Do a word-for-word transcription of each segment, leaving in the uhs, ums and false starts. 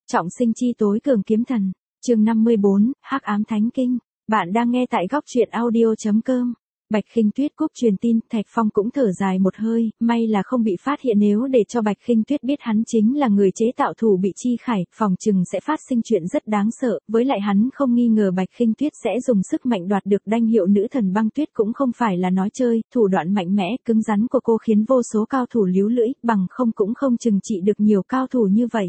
Trọng sinh chi tối cường kiếm thần. Chương năm mươi bốn, Hắc ám thánh kinh. Bạn đang nghe tại góc truyện audio chấm com. Bạch Khinh Tuyết cúp truyền tin, Thạch Phong cũng thở dài một hơi, may là không bị phát hiện, nếu để cho Bạch Khinh Tuyết biết hắn chính là người chế tạo thủ bị chi khải, phòng chừng sẽ phát sinh chuyện rất đáng sợ, với lại hắn không nghi ngờ Bạch Khinh Tuyết sẽ dùng sức mạnh đoạt được danh hiệu nữ thần băng tuyết cũng không phải là nói chơi, thủ đoạn mạnh mẽ, cứng rắn của cô khiến vô số cao thủ líu lưỡi, bằng không cũng không chừng trị được nhiều cao thủ như vậy.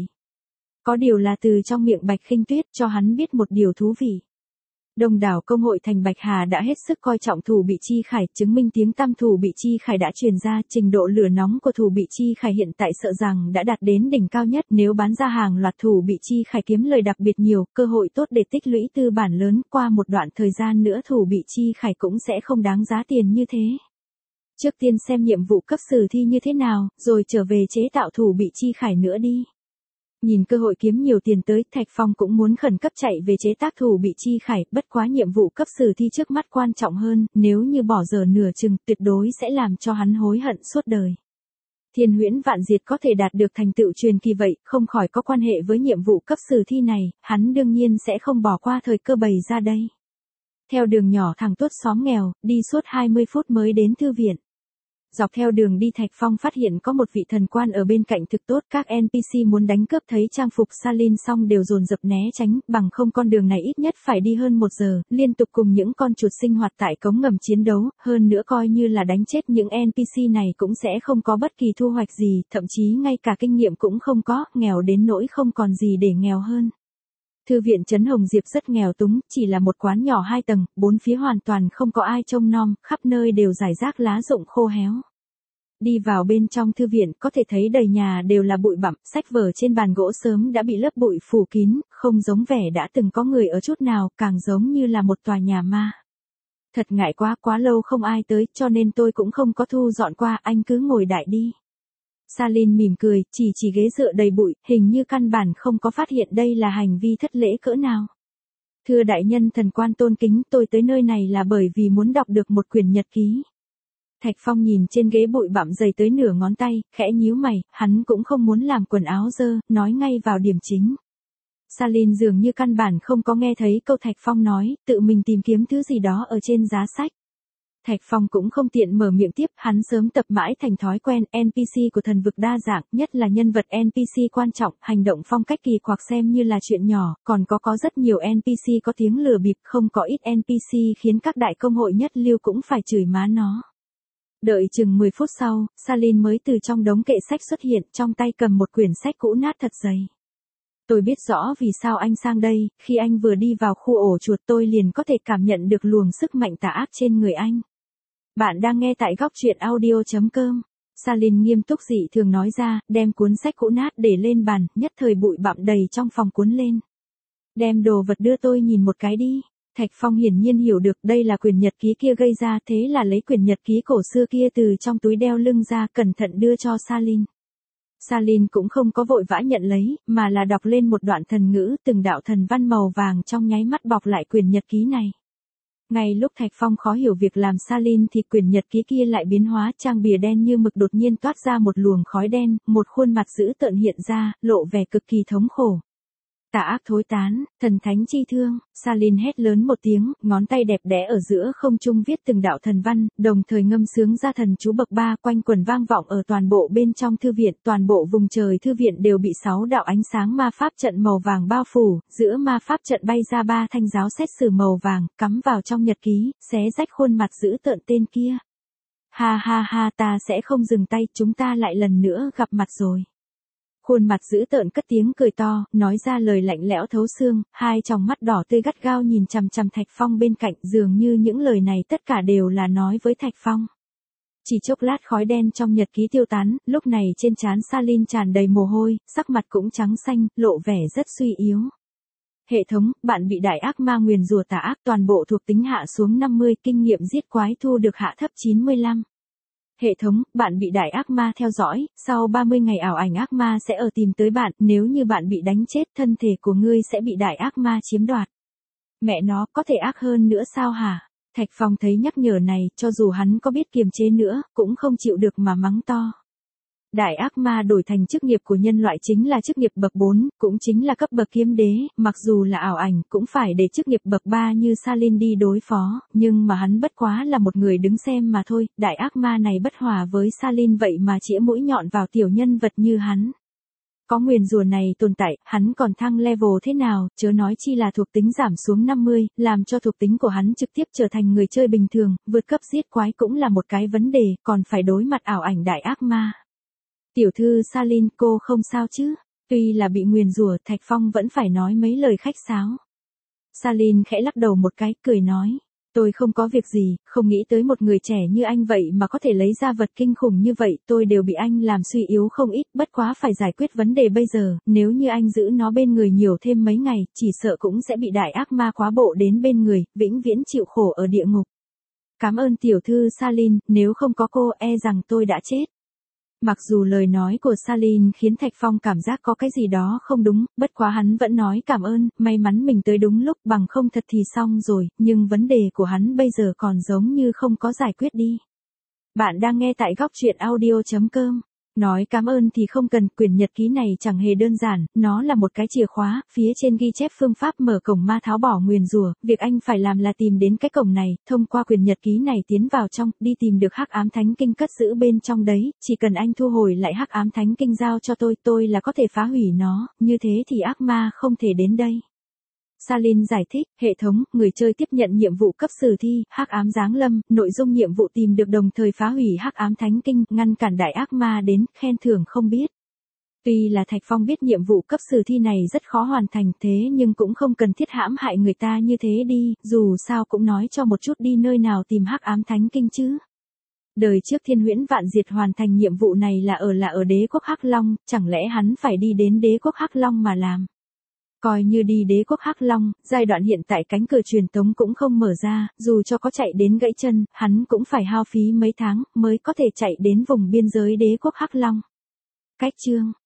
Có điều là từ trong miệng Bạch Khinh Tuyết cho hắn biết một điều thú vị. Đông đảo công hội thành Bạch Hà đã hết sức coi trọng thủ bị chi khải, chứng minh tiếng tăm thủ bị chi khải đã truyền ra, trình độ lửa nóng của thủ bị chi khải hiện tại sợ rằng đã đạt đến đỉnh cao nhất, nếu bán ra hàng loạt thủ bị chi khải kiếm lời đặc biệt nhiều, cơ hội tốt để tích lũy tư bản lớn, qua một đoạn thời gian nữa thủ bị chi khải cũng sẽ không đáng giá tiền như thế. Trước tiên xem nhiệm vụ cấp sử thi như thế nào, rồi trở về chế tạo thủ bị chi khải nữa đi. Nhìn cơ hội kiếm nhiều tiền tới, Thạch Phong cũng muốn khẩn cấp chạy về chế tác thủ bị chi khải, bất quá nhiệm vụ cấp sử thi trước mắt quan trọng hơn, nếu như bỏ giờ nửa chừng, tuyệt đối sẽ làm cho hắn hối hận suốt đời. Thiên huyễn vạn diệt có thể đạt được thành tựu truyền kỳ vậy, không khỏi có quan hệ với nhiệm vụ cấp sử thi này, hắn đương nhiên sẽ không bỏ qua thời cơ bày ra đây. Theo đường nhỏ thẳng tuốt xóm nghèo, đi suốt hai mươi phút mới đến thư viện. Dọc theo đường đi Thạch Phong phát hiện có một vị thần quan ở bên cạnh thực tốt, các en pê xê muốn đánh cướp thấy trang phục Salin xong đều dồn dập né tránh, bằng không con đường này ít nhất phải đi hơn một giờ, liên tục cùng những con chuột sinh hoạt tại cống ngầm chiến đấu, hơn nữa coi như là đánh chết những en pê xê này cũng sẽ không có bất kỳ thu hoạch gì, thậm chí ngay cả kinh nghiệm cũng không có, nghèo đến nỗi không còn gì để nghèo hơn. Thư viện Trấn Hồng Diệp rất nghèo túng, chỉ là một quán nhỏ hai tầng, bốn phía hoàn toàn không có ai trông nom, khắp nơi đều rải rác lá rụng khô héo. Đi vào bên trong thư viện có thể thấy đầy nhà đều là bụi bặm, sách vở trên bàn gỗ sớm đã bị lớp bụi phủ kín, không giống vẻ đã từng có người ở chút nào, càng giống như là một tòa nhà ma. Thật ngại quá, quá lâu không ai tới, cho nên tôi cũng không có thu dọn qua, anh cứ ngồi đại đi. Salin mỉm cười, chỉ chỉ ghế dựa đầy bụi, hình như căn bản không có phát hiện đây là hành vi thất lễ cỡ nào. Thưa đại nhân thần quan tôn kính, tôi tới nơi này là bởi vì muốn đọc được một quyển nhật ký. Thạch Phong nhìn trên ghế bụi bặm dày tới nửa ngón tay, khẽ nhíu mày, hắn cũng không muốn làm quần áo dơ, nói ngay vào điểm chính. Salin dường như căn bản không có nghe thấy câu Thạch Phong nói, tự mình tìm kiếm thứ gì đó ở trên giá sách. Thạch Phong cũng không tiện mở miệng tiếp, hắn sớm tập mãi thành thói quen, en pê xê của thần vực đa dạng, nhất là nhân vật en pê xê quan trọng, hành động phong cách kỳ quặc xem như là chuyện nhỏ, còn có có rất nhiều en pê xê có tiếng lừa bịp, không có ít en pê xê khiến các đại công hội nhất lưu cũng phải chửi má nó. Đợi chừng mười phút sau, Salin mới từ trong đống kệ sách xuất hiện, trong tay cầm một quyển sách cũ nát thật dày. Tôi biết rõ vì sao anh sang đây, khi anh vừa đi vào khu ổ chuột tôi liền có thể cảm nhận được luồng sức mạnh tà ác trên người anh. Bạn đang nghe tại góc truyện audio chấm com. Salin nghiêm túc dị thường nói ra, đem cuốn sách cũ nát để lên bàn, nhất thời bụi bặm đầy trong phòng cuốn lên. Đem đồ vật đưa tôi nhìn một cái đi. Thạch Phong hiển nhiên hiểu được đây là quyển nhật ký kia gây ra, thế là lấy quyển nhật ký cổ xưa kia từ trong túi đeo lưng ra, cẩn thận đưa cho Salin. Salin cũng không có vội vã nhận lấy, mà là đọc lên một đoạn thần ngữ, từng đạo thần văn màu vàng trong nháy mắt bọc lại quyển nhật ký này. Ngay lúc Thạch Phong khó hiểu việc làm Salin thì quyển nhật ký kia lại biến hóa, trang bìa đen như mực đột nhiên toát ra một luồng khói đen, một khuôn mặt dữ tợn hiện ra, lộ vẻ cực kỳ thống khổ. Tà ác thối tán, thần thánh chi thương, Salin hét lớn một tiếng, ngón tay đẹp đẽ ở giữa không trung viết từng đạo thần văn, đồng thời ngâm sướng ra thần chú bậc ba quanh quần vang vọng ở toàn bộ bên trong thư viện, toàn bộ vùng trời thư viện đều bị sáu đạo ánh sáng ma pháp trận màu vàng bao phủ, giữa ma pháp trận bay ra ba thanh giáo xét xử màu vàng, cắm vào trong nhật ký, xé rách khuôn mặt dữ tợn tên kia. Ha ha ha, ta sẽ không dừng tay, chúng ta lại lần nữa gặp mặt rồi. Khuôn mặt dữ tợn cất tiếng cười to, nói ra lời lạnh lẽo thấu xương, hai tròng mắt đỏ tươi gắt gao nhìn chằm chằm Thạch Phong bên cạnh, dường như những lời này tất cả đều là nói với Thạch Phong. Chỉ chốc lát khói đen trong nhật ký tiêu tán, lúc này trên trán Salin tràn đầy mồ hôi, sắc mặt cũng trắng xanh, lộ vẻ rất suy yếu. Hệ thống, bạn bị đại ác ma nguyền rủa tà ác, toàn bộ thuộc tính hạ xuống năm mươi, kinh nghiệm giết quái thu được hạ thấp chín mươi lăm. Hệ thống, bạn bị đại ác ma theo dõi, sau ba mươi ngày ảo ảnh ác ma sẽ ở tìm tới bạn, nếu như bạn bị đánh chết thân thể của ngươi sẽ bị đại ác ma chiếm đoạt. Mẹ nó, có thể ác hơn nữa sao hả? Thạch Phong thấy nhắc nhở này, cho dù hắn có biết kiềm chế nữa, cũng không chịu được mà mắng to. Đại ác ma đổi thành chức nghiệp của nhân loại chính là chức nghiệp bậc bốn, cũng chính là cấp bậc kiếm đế, mặc dù là ảo ảnh cũng phải để chức nghiệp bậc ba như Salin đi đối phó, nhưng mà hắn bất quá là một người đứng xem mà thôi, đại ác ma này bất hòa với Salin vậy mà chĩa mũi nhọn vào tiểu nhân vật như hắn. Có nguyền rủa này tồn tại, hắn còn thăng level thế nào, chớ nói chi là thuộc tính giảm xuống năm mươi, làm cho thuộc tính của hắn trực tiếp trở thành người chơi bình thường, vượt cấp giết quái cũng là một cái vấn đề, còn phải đối mặt ảo ảnh đại ác ma. Tiểu thư Salin, cô không sao chứ? Tuy là bị nguyền rủa, Thạch Phong vẫn phải nói mấy lời khách sáo. Salin khẽ lắc đầu một cái, cười nói. Tôi không có việc gì, không nghĩ tới một người trẻ như anh vậy mà có thể lấy ra vật kinh khủng như vậy, tôi đều bị anh làm suy yếu không ít, bất quá phải giải quyết vấn đề bây giờ, nếu như anh giữ nó bên người nhiều thêm mấy ngày, chỉ sợ cũng sẽ bị đại ác ma khóa bộ đến bên người, vĩnh viễn chịu khổ ở địa ngục. Cảm ơn tiểu thư Salin, nếu không có cô e rằng tôi đã chết. Mặc dù lời nói của Salin khiến Thạch Phong cảm giác có cái gì đó không đúng, bất quá hắn vẫn nói cảm ơn, may mắn mình tới đúng lúc, bằng không thật thì xong rồi, nhưng vấn đề của hắn bây giờ còn giống như không có giải quyết đi. Bạn đang nghe tại góc truyện audio chấm com. Nói cảm ơn thì không cần, quyển nhật ký này chẳng hề đơn giản, nó là một cái chìa khóa, phía trên ghi chép phương pháp mở cổng ma tháo bỏ nguyền rủa, việc anh phải làm là tìm đến cái cổng này, thông qua quyển nhật ký này tiến vào trong, đi tìm được Hắc Ám Thánh Kinh cất giữ bên trong đấy, chỉ cần anh thu hồi lại Hắc Ám Thánh Kinh giao cho tôi, tôi là có thể phá hủy nó, như thế thì ác ma không thể đến đây. Salin giải thích, hệ thống, người chơi tiếp nhận nhiệm vụ cấp sử thi, Hắc Ám Giáng Lâm, nội dung nhiệm vụ tìm được đồng thời phá hủy Hắc Ám Thánh Kinh, ngăn cản đại ác ma đến, khen thưởng không biết. Tuy là Thạch Phong biết nhiệm vụ cấp sử thi này rất khó hoàn thành thế nhưng cũng không cần thiết hãm hại người ta như thế đi, dù sao cũng nói cho một chút đi nơi nào tìm Hắc Ám Thánh Kinh chứ. Đời trước Thiên Huyễn Vạn Diệt hoàn thành nhiệm vụ này là ở là ở đế quốc Hắc Long, chẳng lẽ hắn phải đi đến đế quốc Hắc Long mà làm. Coi như đi đế quốc Hắc Long, giai đoạn hiện tại cánh cửa truyền tống cũng không mở ra, dù cho có chạy đến gãy chân, hắn cũng phải hao phí mấy tháng, mới có thể chạy đến vùng biên giới đế quốc Hắc Long. Cách chương